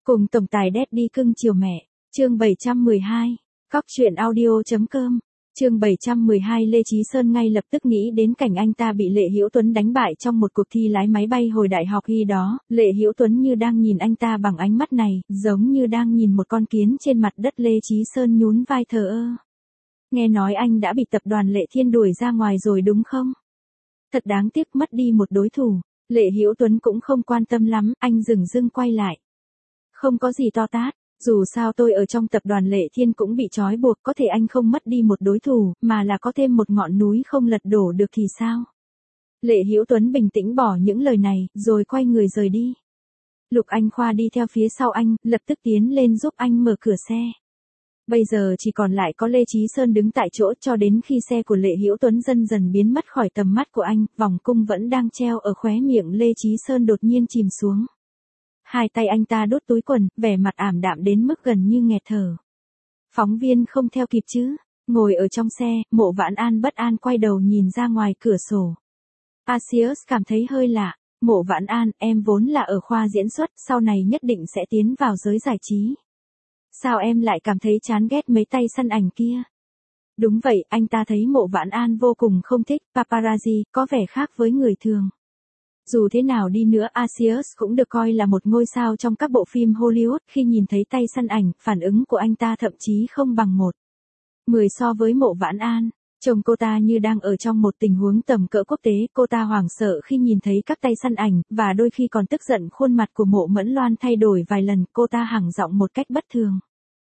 Cùng tổng tài Daddy cưng chiều mẹ. Chương 712. Cóc truyện audio.com. Chương 712. Lê Chí Sơn ngay lập tức nghĩ đến cảnh anh ta bị Lệ Hữu Tuấn đánh bại trong một cuộc thi lái máy bay hồi đại học y đó, Lệ Hữu Tuấn như đang nhìn anh ta bằng ánh mắt này, giống như đang nhìn một con kiến trên mặt đất. Lê Chí Sơn nhún vai thờ ơ. Nghe nói anh đã bị tập đoàn Lệ Thiên đuổi ra ngoài rồi đúng không? Thật đáng tiếc, mất đi một đối thủ. Lệ Hữu Tuấn cũng không quan tâm lắm, anh dửng dưng quay lại. Không có gì to tát, dù sao tôi ở trong tập đoàn Lệ Thiên cũng bị trói buộc, có thể anh không mất đi một đối thủ, mà là có thêm một ngọn núi không lật đổ được thì sao? Lệ Hữu Tuấn bình tĩnh bỏ những lời này, rồi quay người rời đi. Lục Anh Khoa đi theo phía sau anh, lập tức tiến lên giúp anh mở cửa xe. Bây giờ chỉ còn lại có Lê Chí Sơn đứng tại chỗ cho đến khi xe của Lệ Hữu Tuấn dần dần biến mất khỏi tầm mắt của anh, vòng cung vẫn đang treo ở khóe miệng Lê Chí Sơn đột nhiên chìm xuống. Hai tay anh ta đút túi quần, vẻ mặt ảm đạm đến mức gần như nghẹt thở. Phóng viên không theo kịp chứ. Ngồi ở trong xe, Mộ Vãn An bất an quay đầu nhìn ra ngoài cửa sổ. Asius cảm thấy hơi lạ. Mộ Vãn An, em vốn là ở khoa diễn xuất, sau này nhất định sẽ tiến vào giới giải trí. Sao em lại cảm thấy chán ghét mấy tay săn ảnh kia? Đúng vậy, anh ta thấy Mộ Vãn An vô cùng không thích paparazzi, có vẻ khác với người thường. Dù thế nào đi nữa, Asius cũng được coi là một ngôi sao trong các bộ phim Hollywood, khi nhìn thấy tay săn ảnh, phản ứng của anh ta thậm chí không bằng 10 so với Mộ Vãn An. Trông cô ta như đang ở trong một tình huống tầm cỡ quốc tế, cô ta hoảng sợ khi nhìn thấy các tay săn ảnh, và đôi khi còn tức giận. Khuôn mặt của Mộ Mẫn Loan thay đổi vài lần, cô ta hẳng giọng một cách bất thường.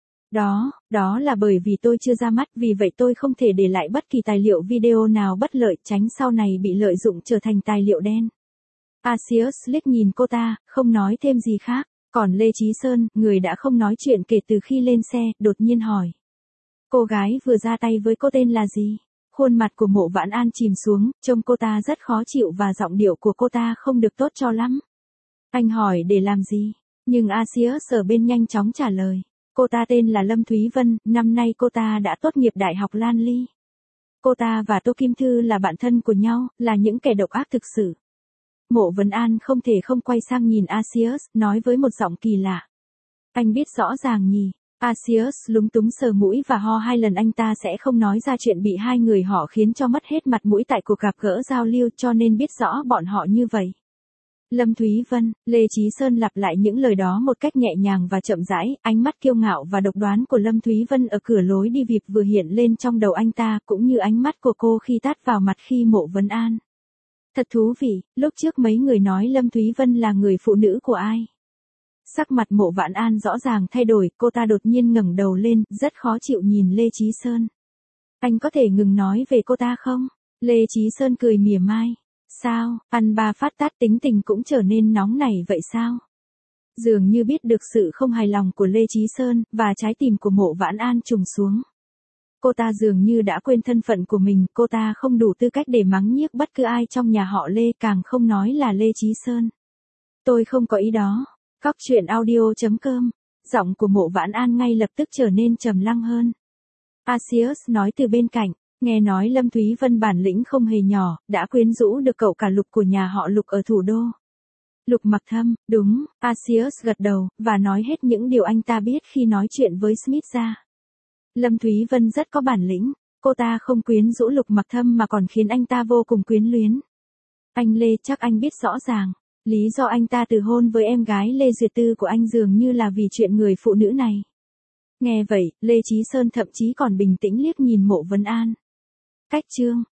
Đó là bởi vì tôi chưa ra mắt, vì vậy tôi không thể để lại bất kỳ tài liệu video nào bất lợi, tránh sau này bị lợi dụng trở thành tài liệu đen. Asius liếc nhìn cô ta, không nói thêm gì khác. Còn Lê Chí Sơn, người đã không nói chuyện kể từ khi lên xe, đột nhiên hỏi. Cô gái vừa ra tay với cô tên là gì? Khuôn mặt của Mộ Vãn An chìm xuống, trông cô ta rất khó chịu và giọng điệu của cô ta không được tốt cho lắm. Anh hỏi để làm gì? Nhưng Asius ở bên nhanh chóng trả lời. Cô ta tên là Lâm Thúy Vân, năm nay cô ta đã tốt nghiệp Đại học Lan Ly. Cô ta và Tô Kim Thư là bạn thân của nhau, là những kẻ độc ác thực sự. Mộ Vãn An không thể không quay sang nhìn Asius, nói với một giọng kỳ lạ. Anh biết rõ ràng nhỉ? Asius lúng túng sờ mũi và ho 2 lần. Anh ta sẽ không nói ra chuyện bị hai người họ khiến cho mất hết mặt mũi tại cuộc gặp gỡ giao lưu, cho nên biết rõ bọn họ như vậy. Lâm Thúy Vân, Lê Chí Sơn lặp lại những lời đó một cách nhẹ nhàng và chậm rãi, ánh mắt kiêu ngạo và độc đoán của Lâm Thúy Vân ở cửa lối đi VIP vừa hiện lên trong đầu anh ta, cũng như ánh mắt của cô khi tát vào mặt khi Mộ Vãn An. Thật thú vị, lúc trước mấy người nói Lâm Thúy Vân là người phụ nữ của ai? Sắc mặt Mộ Vãn An rõ ràng thay đổi, cô ta đột nhiên ngẩng đầu lên, rất khó chịu nhìn Lê Chí Sơn. Anh có thể ngừng nói về cô ta không? Lê Chí Sơn cười mỉa mai. Sao, ăn ba phát tát tính tình cũng trở nên nóng nảy vậy sao? Dường như biết được sự không hài lòng của Lê Chí Sơn, và trái tim của Mộ Vãn An trùng xuống. Cô ta dường như đã quên thân phận của mình, cô ta không đủ tư cách để mắng nhiếc bất cứ ai trong nhà họ Lê, càng không nói là Lê Chí Sơn. Tôi không có ý đó. Cóc truyện audio.com. Giọng của Mộ Vãn An ngay lập tức trở nên trầm lắng hơn. Asius nói từ bên cạnh, nghe nói Lâm Thúy Vân bản lĩnh không hề nhỏ, đã quyến rũ được cậu cả Lục của nhà họ Lục ở thủ đô. Lục Mặc Thâm, đúng, Asius gật đầu, và nói hết những điều anh ta biết khi nói chuyện với Smith ra. Lâm Thúy Vân rất có bản lĩnh, cô ta không quyến rũ Lục Mặc Thâm mà còn khiến anh ta vô cùng quyến luyến. Anh Lê, chắc anh biết rõ ràng, lý do anh ta từ hôn với em gái Lê Duyệt Tư của anh dường như là vì chuyện người phụ nữ này. Nghe vậy, Lê Chí Sơn thậm chí còn bình tĩnh liếc nhìn Mộ Vãn An. Cách chương